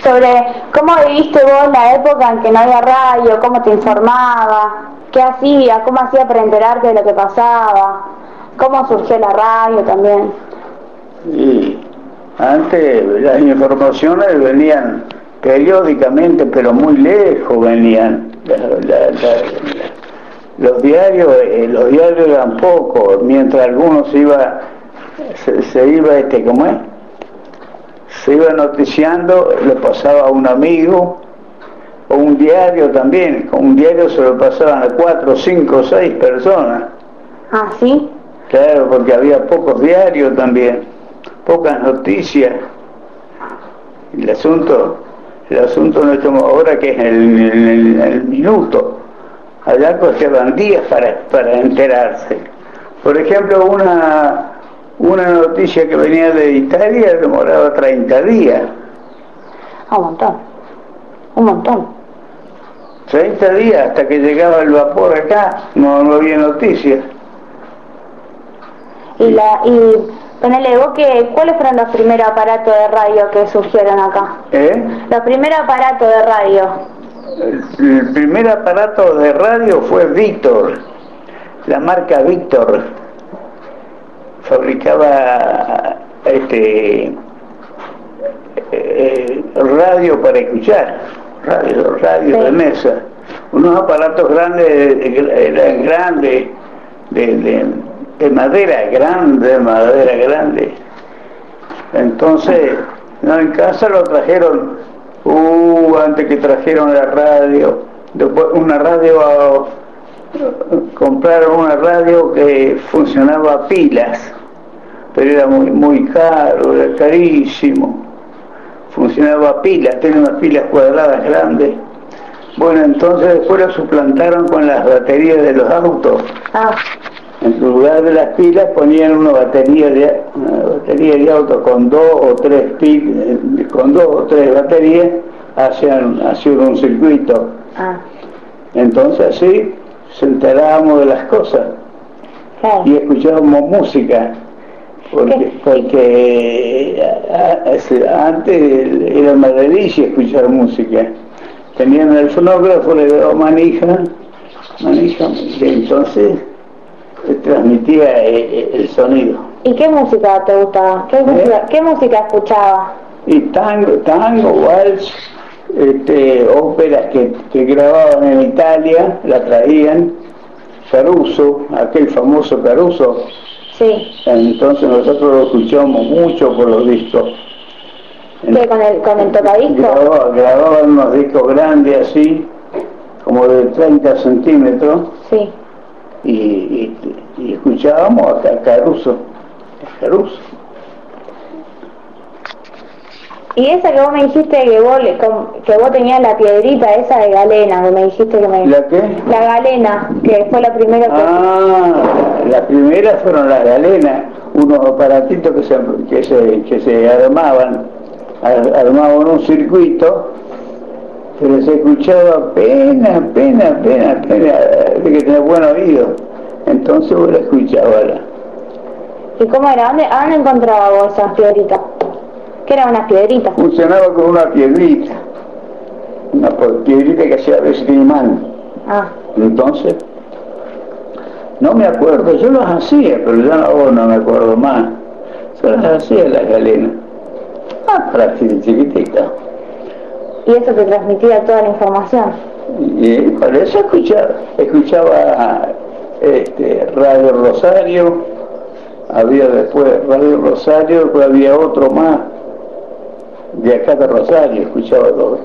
sobre cómo viviste vos la época en que no había radio, cómo te informaba, qué hacía, cómo hacía para enterarte de lo que pasaba, cómo surgió la radio también. Y antes las informaciones venían periódicamente, pero muy lejos venían. Los diarios eran pocos, mientras algunos se iba ¿cómo es? Se iba noticiando, le pasaba a un amigo, o un diario también. Con un diario se lo pasaban a 4, 5, 6 personas. Ah, ¿sí? Claro, porque había pocos diarios también, pocas noticias. El asunto no es como ahora, que es el minuto. Allá costaban días para enterarse. Por ejemplo, una noticia que venía de Italia demoraba 30 días. Un montón. 30 días hasta que llegaba el vapor acá, no había noticias. Y ponele vos, ¿cuáles fueron los primeros aparatos de radio que surgieron acá? Los primeros aparatos de radio. El primer aparato de radio fue Víctor, la marca Víctor. Fabricaba radio para escuchar, radio de mesa. Unos aparatos grandes, eran grandes, de madera grande. Entonces, en casa lo trajeron, antes que trajeron la radio, después compraron una radio que funcionaba a pilas, pero era muy caro, era carísimo. Funcionaba a pilas, tenía unas pilas cuadradas grandes. Bueno, entonces después lo suplantaron con las baterías de los autos. En lugar de las pilas ponían una batería de auto con 2 o 3 baterías, hacían un circuito. Entonces así se enterábamos de las cosas. Y escuchábamos música, porque antes era una delicia escuchar música. Tenían el fonógrafo, le daba manija, y entonces transmitía el sonido. ¿Y qué música te gustaba? ¿Qué música escuchaba? Y tango, vals, óperas que grababan en Italia, la traían. Caruso, aquel famoso Caruso. Sí. Entonces nosotros lo escuchamos mucho por los discos. ¿Con el tocadiscos? Grababan unos discos grandes así, como de 30 centímetros. Sí. Y escuchábamos a Caruso. Y esa que vos me dijiste que vos tenías la piedrita esa de galena, que me dijiste que me... ¿La qué? La galena, que fue la primera que... Las primeras fueron las galenas, unos aparatitos que se armaban un circuito, pero se escuchaba apenas, de que tenía buen oído. Entonces vos la escuchabas. ¿Y cómo era? ¿A dónde encontraba vos esas piedritas? ¿Qué eran unas piedritas? Funcionaba con una piedrita que hacía a veces imán. Entonces, no me acuerdo, yo las hacía, pero ya no me acuerdo más. Yo las hacía las galenas. Prácticamente chiquitita. ¿Y eso te transmitía toda la información? Y para eso escuchaba Radio Rosario, había después Radio Rosario, después había otro más de acá de Rosario, escuchaba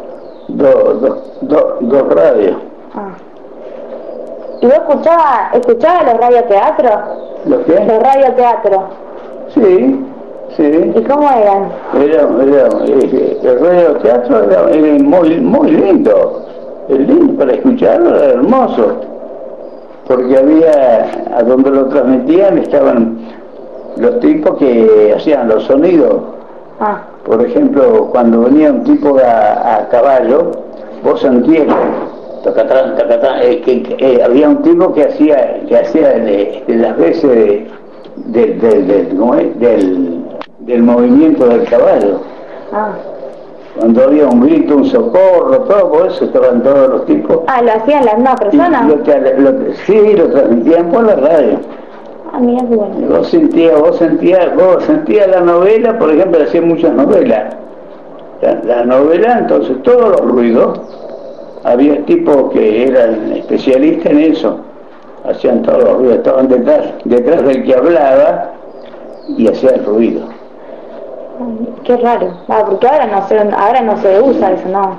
dos radios. ¿Y vos escuchabas los radioteatros? ¿Los qué? Los radioteatros. Sí. ¿Y cómo eran? El radioteatro era muy lindo. El lindo para escucharlo, era hermoso. Porque a donde lo transmitían estaban los tipos que hacían los sonidos. Por ejemplo, cuando venía un tipo a caballo, vos sentías tacatán, había un tipo que hacía las veces del movimiento del caballo. Cuando había un grito, un socorro, todo por eso estaban todos los tipos. Ah, ¿lo hacían las mismas personas? Sí, lo transmitían por la radio. Ah, mira qué bueno. Vos sentías la novela, por ejemplo, hacían muchas novelas. La novela, entonces, todos los ruidos, había tipos que eran especialistas en eso, hacían todos los ruidos, estaban detrás del que hablaba y hacía el ruido. Qué raro, porque ahora no se usa eso, ¿no?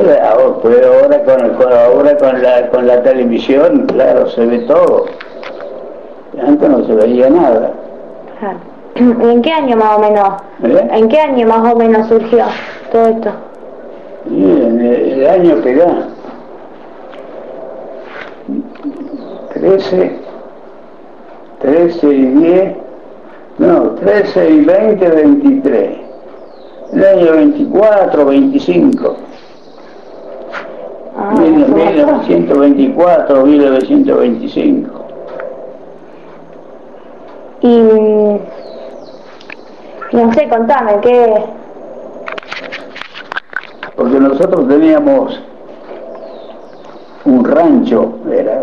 Ahora con la televisión, claro, se ve todo. Antes no se veía nada. Claro. ¿En qué año más o menos? ¿En qué año más o menos surgió todo esto? En el año que da. 13 y 10, no, 13 y 20, 23. El año 24, 25. 1924, 1925. Y no sé, contame, ¿qué? Porque nosotros teníamos un rancho,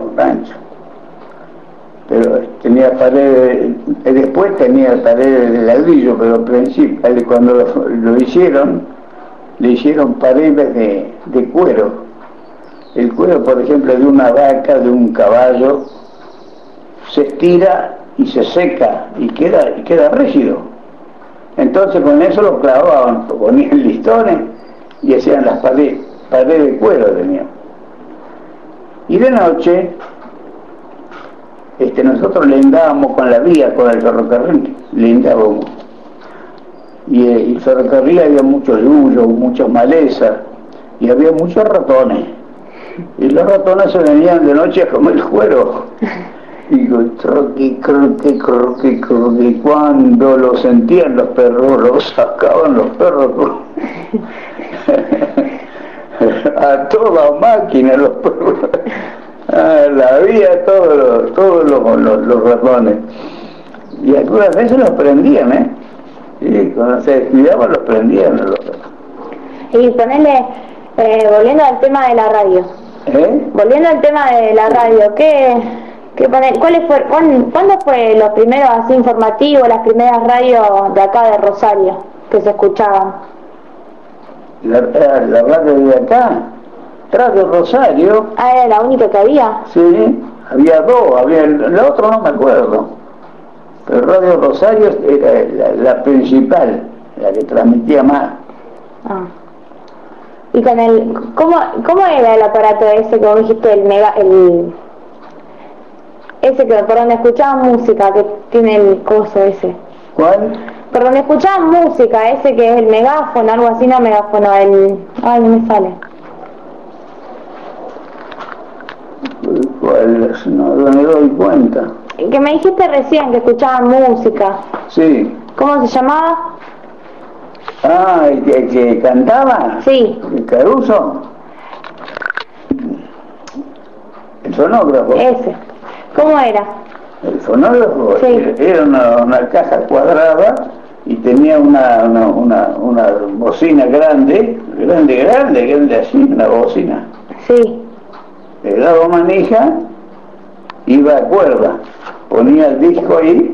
pero tenía paredes, después tenía paredes de ladrillo, pero principal, cuando lo hicieron, le hicieron paredes de cuero. El cuero, por ejemplo, de una vaca, de un caballo, se estira y se seca y queda rígido. Entonces con eso lo clavaban, ponían listones y hacían las paredes de cuero tenían. Y de noche nosotros lindábamos con la vía, con el ferrocarril, lindábamos. Y el ferrocarril había muchos yuyos, muchas malezas y había muchos ratones. Y los ratones se venían de noche a comer el cuero. Y croqui, cuando lo sentían los perros, lo sacaban los perros a toda máquina los perros. La vía todos los ratones. Y algunas veces los prendían, y cuando se descuidaban los prendían los ratones. Y ponerle, volviendo al tema de la radio. Volviendo al tema de la radio, ¿cuándo fue los primeros así informativos, las primeras radios de acá de Rosario que se escuchaban? La radio de acá, Radio Rosario. Ah, ¿era la única que había? Sí, había dos, la otra no me acuerdo. Pero Radio Rosario era la principal, la que transmitía más. Ah. Y con ¿cómo era el aparato ese que vos dijiste, ese que por donde escuchaban música, que tiene el coso ese? ¿Cuál? Por donde escuchaban música, ese que es el megáfono, algo así, no megáfono, ay, no me sale. ¿Cuál? No me doy cuenta. Que me dijiste recién que escuchaban música. Sí. ¿Cómo se llamaba? Ah, ¿el que cantaba? Sí. ¿El Caruso? El fonógrafo. Ese. ¿Cómo era? El fonógrafo, sí. Era una caja cuadrada y tenía una bocina grande así, una bocina. Sí. Le daba manija, iba a cuerda, ponía el disco ahí,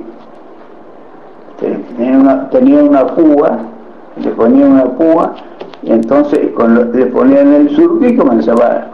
tenía una púa, le ponía una púa y entonces le ponían el surco y comenzaba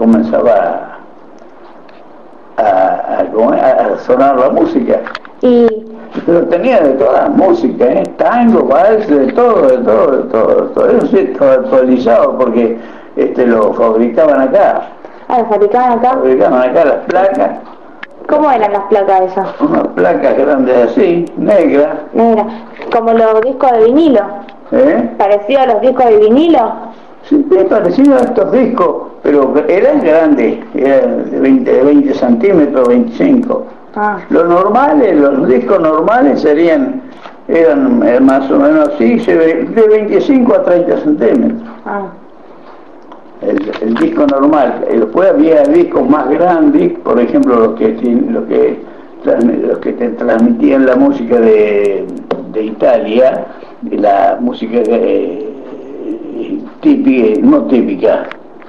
a sonar la música. Pero tenía de toda la música, tango, vals, de todo eso sí estaba actualizado porque lo fabricaban acá. Ah, ¿lo fabricaban acá? Fabricaban acá las placas. ¿Cómo eran las placas esas? Unas placas grandes así, negras. Negras, como los discos de vinilo. ¿Parecido a los discos de vinilo? Sí, parecido a estos discos, pero eran grandes, eran de 20 centímetros, 25. Ah. Los discos normales eran más o menos así, de 25 a 30 centímetros. Ah. El disco normal. Después había discos más grandes, por ejemplo los que te transmitían la música de Italia, la música típica, no típica,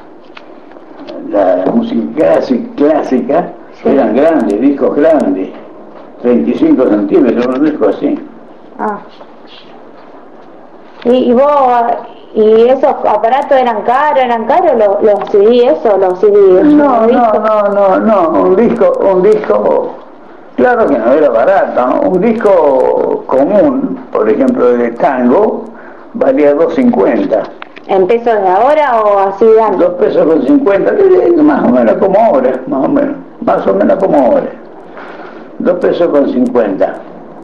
la música clásica, sí. Eran grandes, discos grandes, 35 centímetros, un disco así. Ah. ¿Y vos, y esos aparatos eran caros los CD, eso, los CD? No, un disco, claro que no era barato, ¿no? Un disco común, por ejemplo, de tango, valía 2.50. ¿En pesos de ahora o así de antes? 2 pesos con 50, más o menos como ahora, más o menos como ahora. 2 pesos con 50.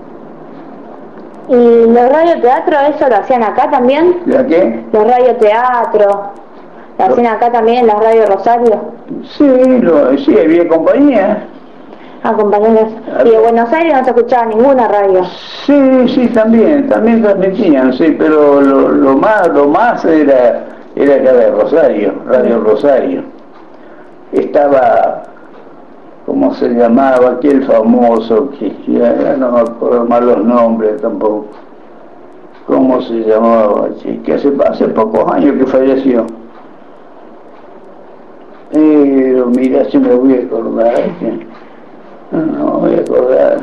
¿Y los radioteatros, eso lo hacían acá también? ¿La qué? Los radioteatros, ¿lo hacían acá también, las Radio Rosario? Sí, había compañías. Ah, compañeros. ¿Y de Buenos Aires no se escuchaba ninguna radio? Sí, también transmitían, sí, pero lo más era acá de Rosario, Radio Rosario. Estaba, ¿cómo se llamaba? Aquel famoso, que ya no me acuerdo más los nombres tampoco. ¿Cómo se llamaba? Sí, que hace pocos años que falleció. Pero mira, si me voy a acordar. No me voy a acordar.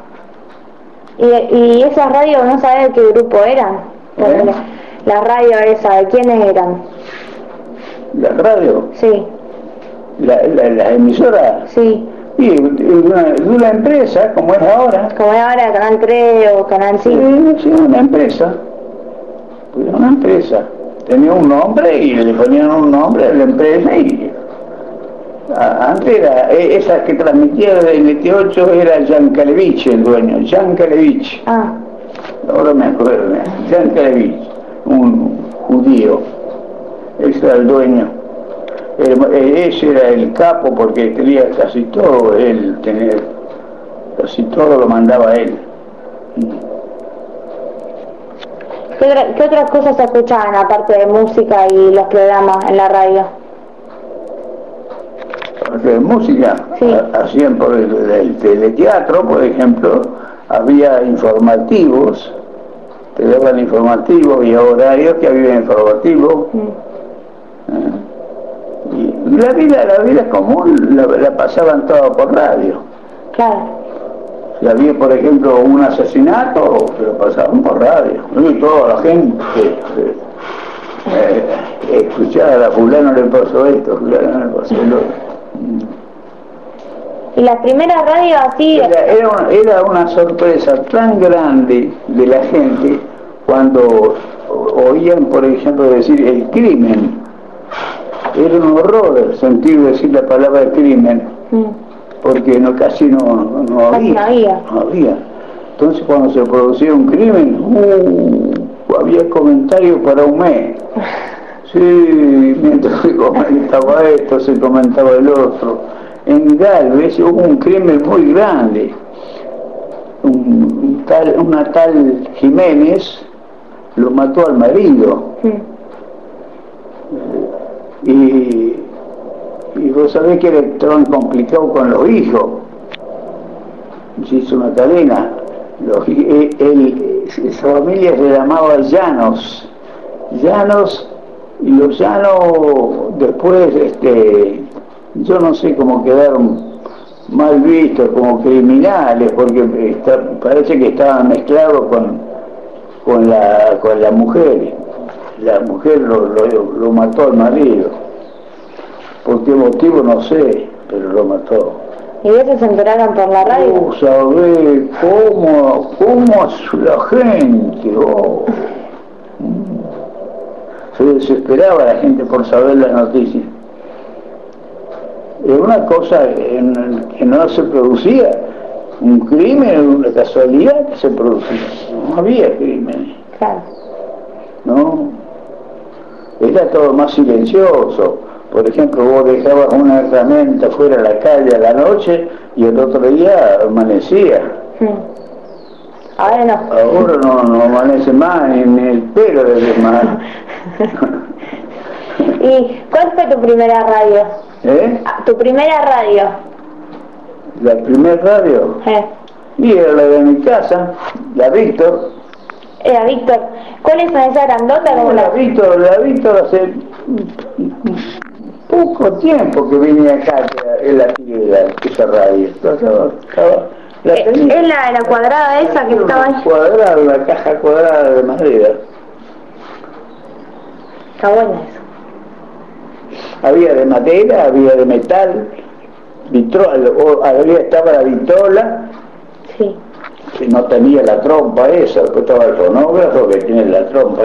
¿Y esas radios no sabes de qué grupo eran? La radio esa, ¿de quiénes eran? ¿La radio? Sí. ¿La emisora? Sí. Y de una empresa, como es ahora. Como es ahora, Canal 3 o Canal 5. Sí, una empresa. Una empresa. Tenía un nombre y le ponían un nombre a la empresa y... Antes era, esa que transmitía del ET8 era Yankelevich el dueño, Yankelevich. Ah. Ahora me acuerdo, Yankelevich, un judío, ese era el dueño. Ese era el capo porque tenía casi todo, casi todo lo mandaba él. ¿Qué otras cosas se escuchaban aparte de música y los programas en la radio? De música, sí. Hacían por el teleteatro, por ejemplo, había informativos, te daban informativos y horarios que había informativos. Y la vida común la pasaban todo por radio. Claro. Si había, por ejemplo, un asesinato, lo pasaban por radio. Y toda la gente escuchaba, a fulano le pasó esto, fulano le pasó lo otro. Y las primeras radios así... Era una sorpresa tan grande de la gente cuando oían, por ejemplo, decir el crimen. Era un horror sentir decir la palabra crimen, porque casi no había. Entonces cuando se producía un crimen, había comentarios para un mes. Sí, mientras se comentaba esto, se comentaba el otro. En Galvez hubo un crimen muy grande. Una tal Jiménez lo mató al marido. Y vos sabés que era tan complicado con los hijos. Se hizo una cadena. Esa familia se llamaba Llanos. Y los Llanos después, yo no sé cómo quedaron mal vistos como criminales, porque parece que estaban mezclados con la mujer. La mujer lo mató al marido. ¿Por qué motivo? No sé, pero lo mató. ¿Y eso se enteraron por la radio? ¿Sabés cómo la gente? Se desesperaba la gente por saber la noticia. Era una cosa que no se producía. Un crimen, una casualidad que se producía. No había crimen. Claro. No. Era todo más silencioso. Por ejemplo, vos dejabas una herramienta fuera a la calle a la noche y el otro día amanecía. Ahora no. Ahora no amanece más, ni el pelo de más. ¿Y cuál fue tu primera radio? ¿Tu primera radio? ¿La primera radio? Y era la de mi casa, la Víctor. Era Víctor. ¿Cuáles son esas grandotas? Como La Víctor hace poco tiempo que vine acá en la tierra, esa radio. La tenía. ¿Es la cuadrada esa que estaba ahí? Cuadrada, la caja cuadrada de madera. Está buena eso. Había de madera, había de metal, estaba la vitrola, sí, que no tenía la trompa esa, después estaba el fonógrafo que tiene la trompa.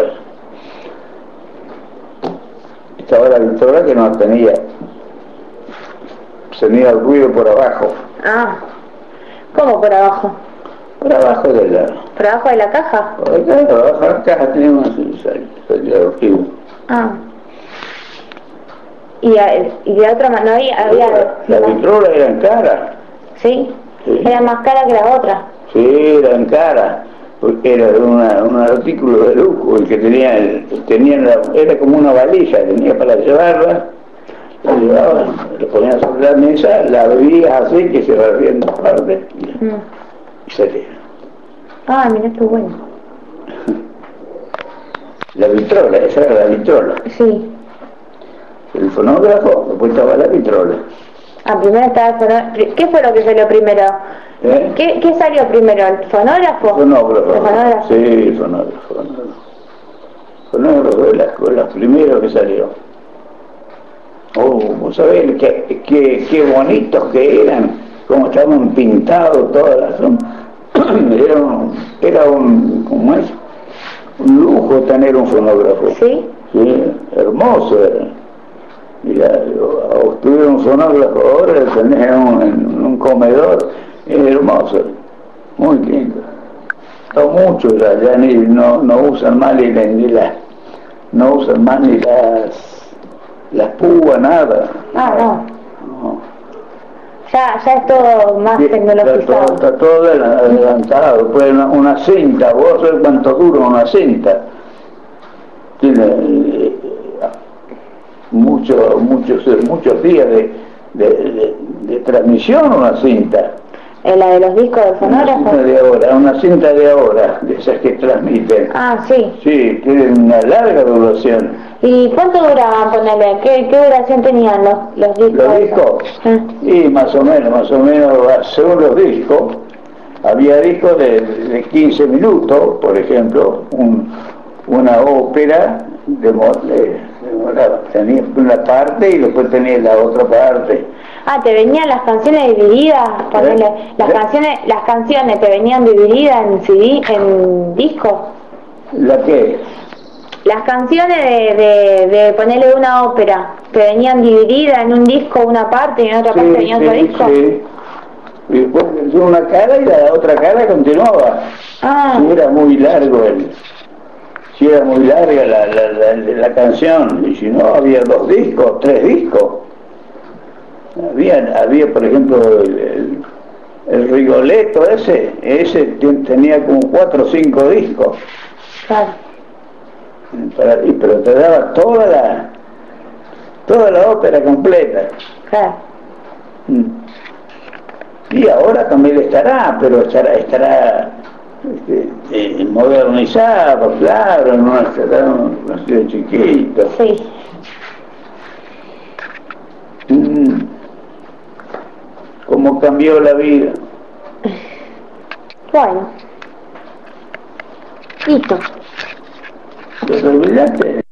Estaba la vitrola que no tenía el ruido por abajo. Ah, ¿cómo por abajo? Por abajo de la... ¿Por abajo de la caja? Por abajo de la caja tenía una salida de ruido. Ah. Y de otra manera había... La vitrola era en cara. ¿Sí? Sí. Era más cara que la otra. Sí, era en cara. Porque era un artículo de lujo, el que era como una valija, tenía para llevarla, la llevaba, la ponías sobre la mesa, la bebías así, que se barría en dos partes, y salía. Ah, mira qué bueno. La vitrola, esa era la vitrola. Sí. El fonógrafo, después estaba la vitrola. Ah, primero estaba el fonógrafo. ¿Qué fue lo que salió primero? ¿Qué salió primero? ¿El fonógrafo? Fonógrafo. ¿El fonógrafo? Sí, el fonógrafo. Fonógrafo fue la primera que salió. Oh, vos sabés qué bonitos que eran, cómo estaban pintados todas las... Era ¿cómo es? Un lujo tener un fonógrafo. ¿Sí? Sí, hermoso era. Mira, tuve un fonógrafo ahora, lo tenés en un comedor, es hermoso, muy lindo. Son muchos ya no usan más no usan más ni las púas, nada. Ah, no. Ya es todo más tecnologizado. Está todo adelantado. Pues una cinta, vos sabés cuánto dura una cinta. Tiene muchos días de transmisión una cinta. ¿La de los discos del fonógrafo? Una cinta de ahora, de esas que transmiten. Ah, sí. Sí, tienen una larga duración. ¿Y cuánto duraban, ponele? ¿Qué duración tenían los discos? ¿Los discos? Y más o menos, según los discos, había discos de 15 minutos, por ejemplo, una ópera tenía una parte y después tenía la otra parte. Ah, ¿te venían las canciones divididas? Las canciones te venían divididas en CD, en disco. ¿La qué? Las canciones de ponerle una ópera, ¿te venían divididas en un disco una parte y en otra parte venía otro disco? Sí. Y después una cara y la otra cara continuaba. Ah. Si era muy largo si era muy larga la canción, y si no había 2 discos, 3 discos. Había por ejemplo el Rigoletto ese tenía como 4 o 5 discos. Claro. Pero te daba toda la ópera completa. Claro. Y ahora también estará, pero estará modernizado, claro, no estará un chiquito. Sí. Cómo cambió la vida. Bueno. Listo. ¿Te olvidaste?